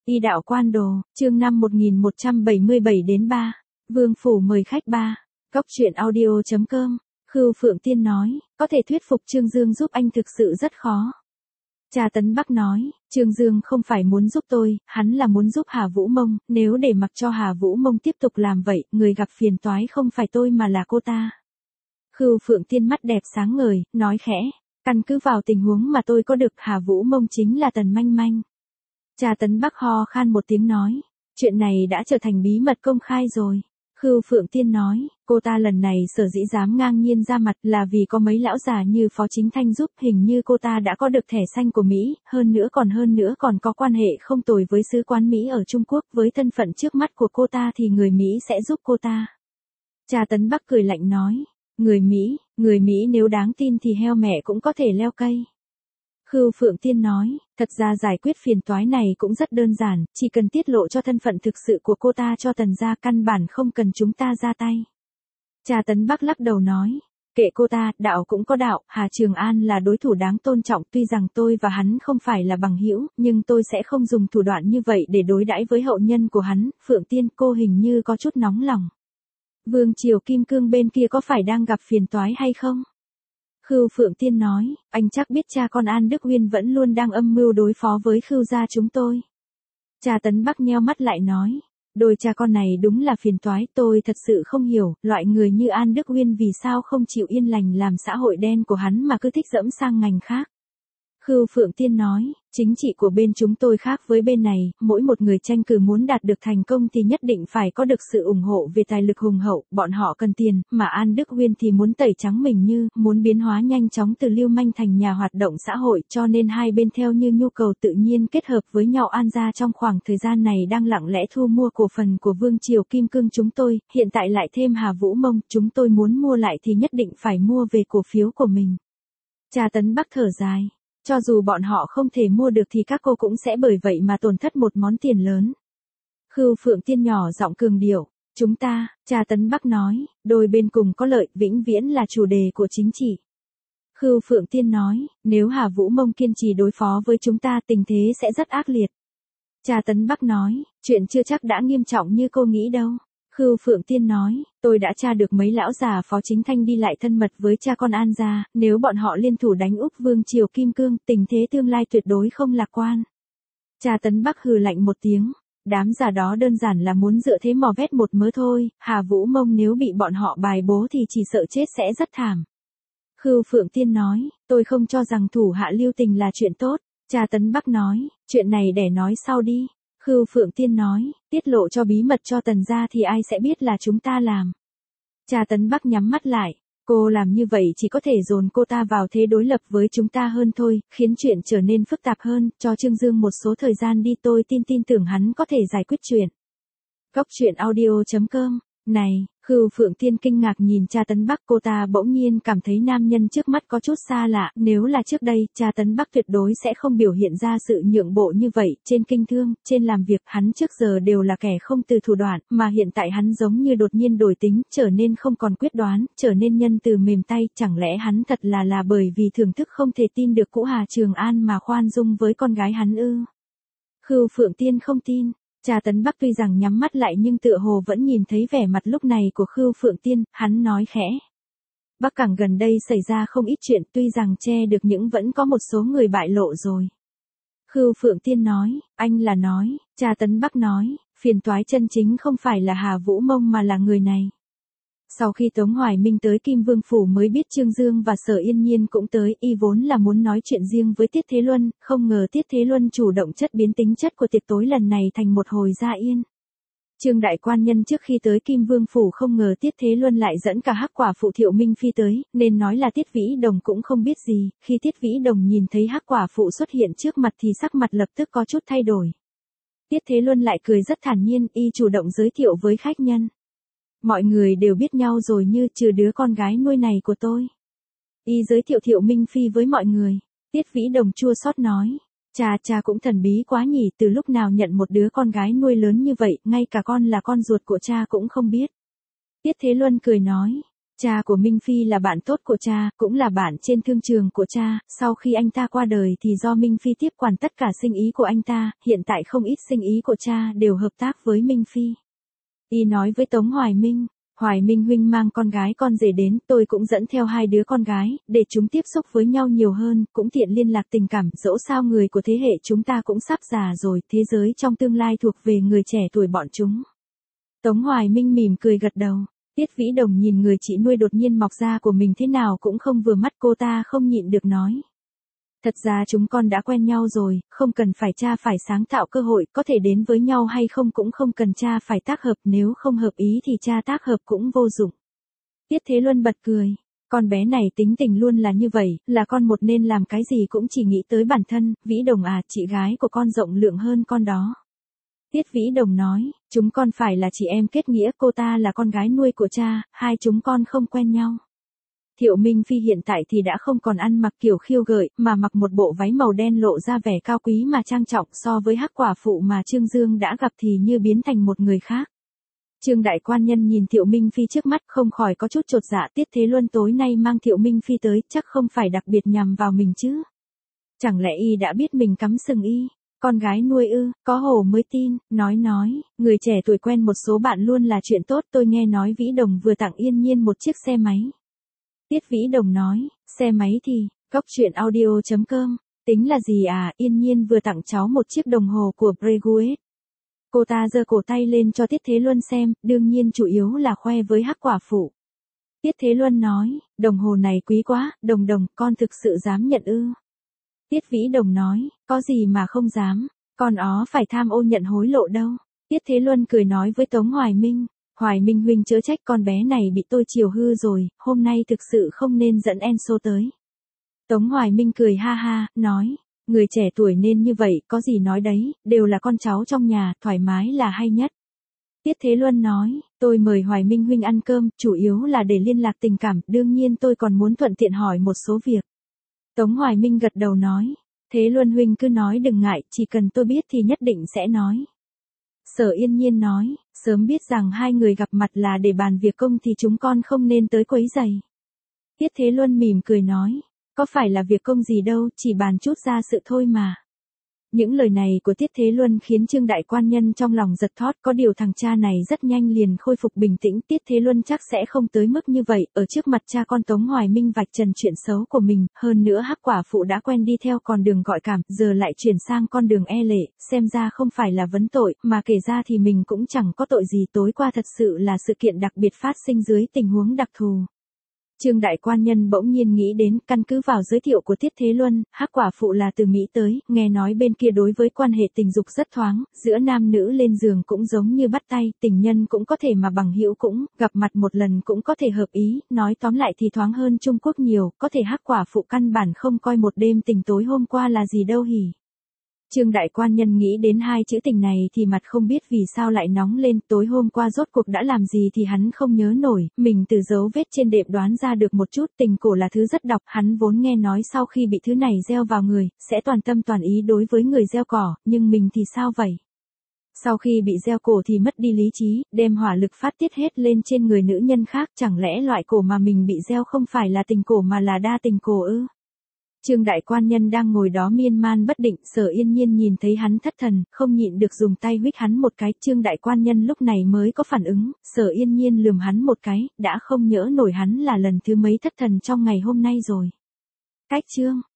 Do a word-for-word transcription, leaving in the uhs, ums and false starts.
Y đạo quan đồ, chương năm một nghìn một trăm bảy mươi bảy đến ba. Vương phủ mời khách ba. Cóc truyện audio chấm com. Khưu Phượng Tiên nói, có thể thuyết phục Trương Dương giúp anh thực sự rất khó. Cha Tấn Bắc nói, Trương Dương không phải muốn giúp tôi, hắn là muốn giúp Hà Vũ Mông, nếu để mặc cho Hà Vũ Mông tiếp tục làm vậy, người gặp phiền toái không phải tôi mà là cô ta. Khưu Phượng Tiên mắt đẹp sáng ngời, nói khẽ, căn cứ vào tình huống mà tôi có được Hà Vũ Mông chính là Tần Manh Manh. Cha Tấn Bắc ho khan một tiếng nói, chuyện này đã trở thành bí mật công khai rồi. Khưu Phượng Tiên nói, cô ta lần này sở dĩ dám ngang nhiên ra mặt là vì có mấy lão già như Phó Chính Thanh giúp, hình như cô ta đã có được thẻ xanh của Mỹ, hơn nữa còn hơn nữa còn có quan hệ không tồi với sứ quán Mỹ ở Trung Quốc, với thân phận trước mắt của cô ta thì người Mỹ sẽ giúp cô ta. Cha Tấn Bắc cười lạnh nói, người Mỹ, người Mỹ nếu đáng tin thì heo mẹ cũng có thể leo cây. Khưu Phượng Tiên nói, thật ra giải quyết phiền toái này cũng rất đơn giản, chỉ cần tiết lộ cho thân phận thực sự của cô ta cho Tần gia, căn bản không cần chúng ta ra tay. Cha Tấn Bắc lắc đầu nói, kệ cô ta, đạo cũng có đạo, Hà Trường An là đối thủ đáng tôn trọng, tuy rằng tôi và hắn không phải là bằng hữu, nhưng tôi sẽ không dùng thủ đoạn như vậy để đối đãi với hậu nhân của hắn. Phượng Tiên, cô hình như có chút nóng lòng. Vương triều Kim Cương bên kia có phải đang gặp phiền toái hay không? Khưu Phượng Tiên nói, anh chắc biết cha con An Đức Uyên vẫn luôn đang âm mưu đối phó với Khưu gia chúng tôi. Cha Tấn Bắc nheo mắt lại nói, đôi cha con này đúng là phiền toái, tôi thật sự không hiểu, loại người như An Đức Uyên vì sao không chịu yên lành làm xã hội đen của hắn mà cứ thích dẫm sang ngành khác. Khưu Phượng Tiên nói, chính trị của bên chúng tôi khác với bên này, mỗi một người tranh cử muốn đạt được thành công thì nhất định phải có được sự ủng hộ về tài lực hùng hậu, bọn họ cần tiền, mà An Đức Uyên thì muốn tẩy trắng mình như, muốn biến hóa nhanh chóng từ lưu manh thành nhà hoạt động xã hội, cho nên hai bên theo như nhu cầu tự nhiên kết hợp với nhau. An gia trong khoảng thời gian này đang lặng lẽ thu mua cổ phần của Vương triều Kim Cương chúng tôi, hiện tại lại thêm Hà Vũ Mông, chúng tôi muốn mua lại thì nhất định phải mua về cổ phiếu của mình. Cha Tấn Bắc thở dài. Cho dù bọn họ không thể mua được thì các cô cũng sẽ bởi vậy mà tổn thất một món tiền lớn. Khưu Phượng Tiên nhỏ giọng cường điệu, chúng ta, cha Tấn Bắc nói, đôi bên cùng có lợi, vĩnh viễn là chủ đề của chính trị. Khưu Phượng Tiên nói, nếu Hà Vũ Mông kiên trì đối phó với chúng ta tình thế sẽ rất ác liệt. Cha Tấn Bắc nói, chuyện chưa chắc đã nghiêm trọng như cô nghĩ đâu. Khưu Phượng Tiên nói, tôi đã tra được mấy lão già Phó Chính Thanh đi lại thân mật với cha con An gia, nếu bọn họ liên thủ đánh úp Vương triều Kim Cương, tình thế tương lai tuyệt đối không lạc quan. Cha Tấn Bắc hừ lạnh một tiếng, đám già đó đơn giản là muốn dựa thế mò vét một mớ thôi, Hà Vũ Mông nếu bị bọn họ bài bố thì chỉ sợ chết sẽ rất thảm. Khưu Phượng Tiên nói, tôi không cho rằng thủ hạ lưu tình là chuyện tốt. Cha Tấn Bắc nói, chuyện này để nói sau đi. Khưu Phượng Tiên nói, tiết lộ cho bí mật cho Tần gia thì ai sẽ biết là chúng ta làm. Cha Tấn Bắc nhắm mắt lại, cô làm như vậy chỉ có thể dồn cô ta vào thế đối lập với chúng ta hơn thôi, khiến chuyện trở nên phức tạp hơn, cho Trương Dương một số thời gian đi, tôi tin tin tưởng hắn có thể giải quyết chuyện. Cóc truyện audio chấm com. Này, Khưu Phượng Tiên kinh ngạc nhìn cha Tấn Bắc, cô ta bỗng nhiên cảm thấy nam nhân trước mắt có chút xa lạ, nếu là trước đây, cha Tấn Bắc tuyệt đối sẽ không biểu hiện ra sự nhượng bộ như vậy, trên kinh thương, trên làm việc, hắn trước giờ đều là kẻ không từ thủ đoạn, mà hiện tại hắn giống như đột nhiên đổi tính, trở nên không còn quyết đoán, trở nên nhân từ mềm tay, chẳng lẽ hắn thật là là bởi vì thưởng thức không thể tin được cũ Hà Trường An mà khoan dung với con gái hắn ư? Khưu Phượng Tiên không tin. Cha Tấn Bắc tuy rằng nhắm mắt lại nhưng tựa hồ vẫn nhìn thấy vẻ mặt lúc này của Khưu Phượng Tiên, hắn nói khẽ. Bắc Cảng gần đây xảy ra không ít chuyện, tuy rằng che được những vẫn có một số người bại lộ rồi. Khưu Phượng Tiên nói, anh là nói, cha Tấn Bắc nói, phiền toái chân chính không phải là Hà Vũ Mông mà là người này. Sau khi Tống Hoài Minh tới Kim Vương Phủ mới biết Trương Dương và Sở Yên Nhiên cũng tới, y vốn là muốn nói chuyện riêng với Tiết Thế Luân, không ngờ Tiết Thế Luân chủ động chất biến tính chất của tiệc tối lần này thành một hồi gia yên. Trương đại quan nhân trước khi tới Kim Vương Phủ không ngờ Tiết Thế Luân lại dẫn cả Hắc Quả Phụ Thiệu Minh Phi tới, nên nói là Tiết Vĩ Đồng cũng không biết gì, khi Tiết Vĩ Đồng nhìn thấy Hắc Quả Phụ xuất hiện trước mặt thì sắc mặt lập tức có chút thay đổi. Tiết Thế Luân lại cười rất thản nhiên, y chủ động giới thiệu với khách nhân. Mọi người đều biết nhau rồi như trừ đứa con gái nuôi này của tôi. Y giới thiệu Thiệu Minh Phi với mọi người. Tiết Vĩ Đồng chua xót nói. Cha cha cũng thần bí quá nhỉ, từ lúc nào nhận một đứa con gái nuôi lớn như vậy, ngay cả con là con ruột của cha cũng không biết. Tiết Thế Luân cười nói. Cha của Minh Phi là bạn tốt của cha, cũng là bạn trên thương trường của cha, sau khi anh ta qua đời thì do Minh Phi tiếp quản tất cả sinh ý của anh ta, hiện tại không ít sinh ý của cha đều hợp tác với Minh Phi. Y nói với Tống Hoài Minh, Hoài Minh huynh mang con gái con rể đến, tôi cũng dẫn theo hai đứa con gái, để chúng tiếp xúc với nhau nhiều hơn, cũng tiện liên lạc tình cảm, dẫu sao người của thế hệ chúng ta cũng sắp già rồi, thế giới trong tương lai thuộc về người trẻ tuổi bọn chúng. Tống Hoài Minh mỉm cười gật đầu. Tiết Vĩ Đồng nhìn người chị nuôi đột nhiên mọc ra của mình thế nào cũng không vừa mắt, cô ta không nhịn được nói. Thật ra chúng con đã quen nhau rồi, không cần phải cha phải sáng tạo cơ hội, có thể đến với nhau hay không cũng không cần cha phải tác hợp, nếu không hợp ý thì cha tác hợp cũng vô dụng. Tiết Thế Luân bật cười, con bé này tính tình luôn là như vậy, là con một nên làm cái gì cũng chỉ nghĩ tới bản thân, Vĩ Đồng à, chị gái của con rộng lượng hơn con đó. Tiết Vĩ Đồng nói, chúng con phải là chị em kết nghĩa, cô ta là con gái nuôi của cha, hai chúng con không quen nhau. Thiệu Minh Phi hiện tại thì đã không còn ăn mặc kiểu khiêu gợi, mà mặc một bộ váy màu đen lộ ra vẻ cao quý mà trang trọng, so với Hắc Quả Phụ mà Trương Dương đã gặp thì như biến thành một người khác. Trương Đại Quan Nhân nhìn Thiệu Minh Phi trước mắt không khỏi có chút chột dạ, Tiết Thế Luân tối nay mang Thiệu Minh Phi tới, chắc không phải đặc biệt nhằm vào mình chứ. Chẳng lẽ y đã biết mình cắm sừng y? Con gái nuôi ư, có hổ mới tin, nói nói, người trẻ tuổi quen một số bạn luôn là chuyện tốt, tôi nghe nói Vĩ Đồng vừa tặng Yên Nhiên một chiếc xe máy. Tiết Vĩ Đồng nói, xe máy thì, góc truyện audio chấm com, tính là gì à, Yên Nhiên vừa tặng cháu một chiếc đồng hồ của Breguet. Cô ta giơ cổ tay lên cho Tiết Thế Luân xem, đương nhiên chủ yếu là khoe với Hắc Quả Phụ. Tiết Thế Luân nói, đồng hồ này quý quá, Đồng Đồng, con thực sự dám nhận ư? Tiết Vĩ Đồng nói, có gì mà không dám, con ó phải tham ô nhận hối lộ đâu. Tiết Thế Luân cười nói với Tống Hoài Minh, Hoài Minh huynh chớ trách, con bé này bị tôi chiều hư rồi, hôm nay thực sự không nên dẫn Enso tới. Tống Hoài Minh cười ha ha, nói, người trẻ tuổi nên như vậy, có gì nói đấy, đều là con cháu trong nhà, thoải mái là hay nhất. Tiết Thế Luân nói, tôi mời Hoài Minh huynh ăn cơm, chủ yếu là để liên lạc tình cảm, đương nhiên tôi còn muốn thuận tiện hỏi một số việc. Tống Hoài Minh gật đầu nói, Thế Luân huynh cứ nói đừng ngại, chỉ cần tôi biết thì nhất định sẽ nói. Sở Yên Nhiên nói, sớm biết rằng hai người gặp mặt là để bàn việc công thì chúng con không nên tới quấy rầy. Tiết Thế Luân mỉm cười nói, có phải là việc công gì đâu, chỉ bàn chút ra sự thôi mà. Những lời này của Tiết Thế Luân khiến Trương Đại Quan Nhân trong lòng giật thót, có điều thằng cha này rất nhanh liền khôi phục bình tĩnh, Tiết Thế Luân chắc sẽ không tới mức như vậy, ở trước mặt cha con Tống Hoài Minh vạch trần chuyện xấu của mình, hơn nữa Hắc Quả Phụ đã quen đi theo con đường gọi cảm, giờ lại chuyển sang con đường e lệ, xem ra không phải là vấn tội, mà kể ra thì mình cũng chẳng có tội gì, tối qua thật sự là sự kiện đặc biệt phát sinh dưới tình huống đặc thù. Trương Đại Quan Nhân bỗng nhiên nghĩ đến, căn cứ vào giới thiệu của Tiết Thế Luân, Hắc Quả Phụ là từ Mỹ tới, nghe nói bên kia đối với quan hệ tình dục rất thoáng, giữa nam nữ lên giường cũng giống như bắt tay, tình nhân cũng có thể mà bằng hữu cũng, gặp mặt một lần cũng có thể hợp ý, nói tóm lại thì thoáng hơn Trung Quốc nhiều, có thể Hắc Quả Phụ căn bản không coi một đêm tình tối hôm qua là gì đâu hỉ. Trương Đại Quan Nhân nghĩ đến hai chữ tình này thì mặt không biết vì sao lại nóng lên, tối hôm qua rốt cuộc đã làm gì thì hắn không nhớ nổi, mình từ dấu vết trên đệm đoán ra được một chút, tình cổ là thứ rất độc, hắn vốn nghe nói sau khi bị thứ này gieo vào người, sẽ toàn tâm toàn ý đối với người gieo cỏ, nhưng mình thì sao vậy? Sau khi bị gieo cổ thì mất đi lý trí, đem hỏa lực phát tiết hết lên trên người nữ nhân khác, chẳng lẽ loại cổ mà mình bị gieo không phải là tình cổ mà là đa tình cổ ư? Trương Đại Quan Nhân đang ngồi đó miên man bất định, Sở Yên Nhiên nhìn thấy hắn thất thần, không nhịn được dùng tay huých hắn một cái, Trương Đại Quan Nhân lúc này mới có phản ứng, Sở Yên Nhiên lườm hắn một cái, đã không nhớ nổi hắn là lần thứ mấy thất thần trong ngày hôm nay rồi. Cách chương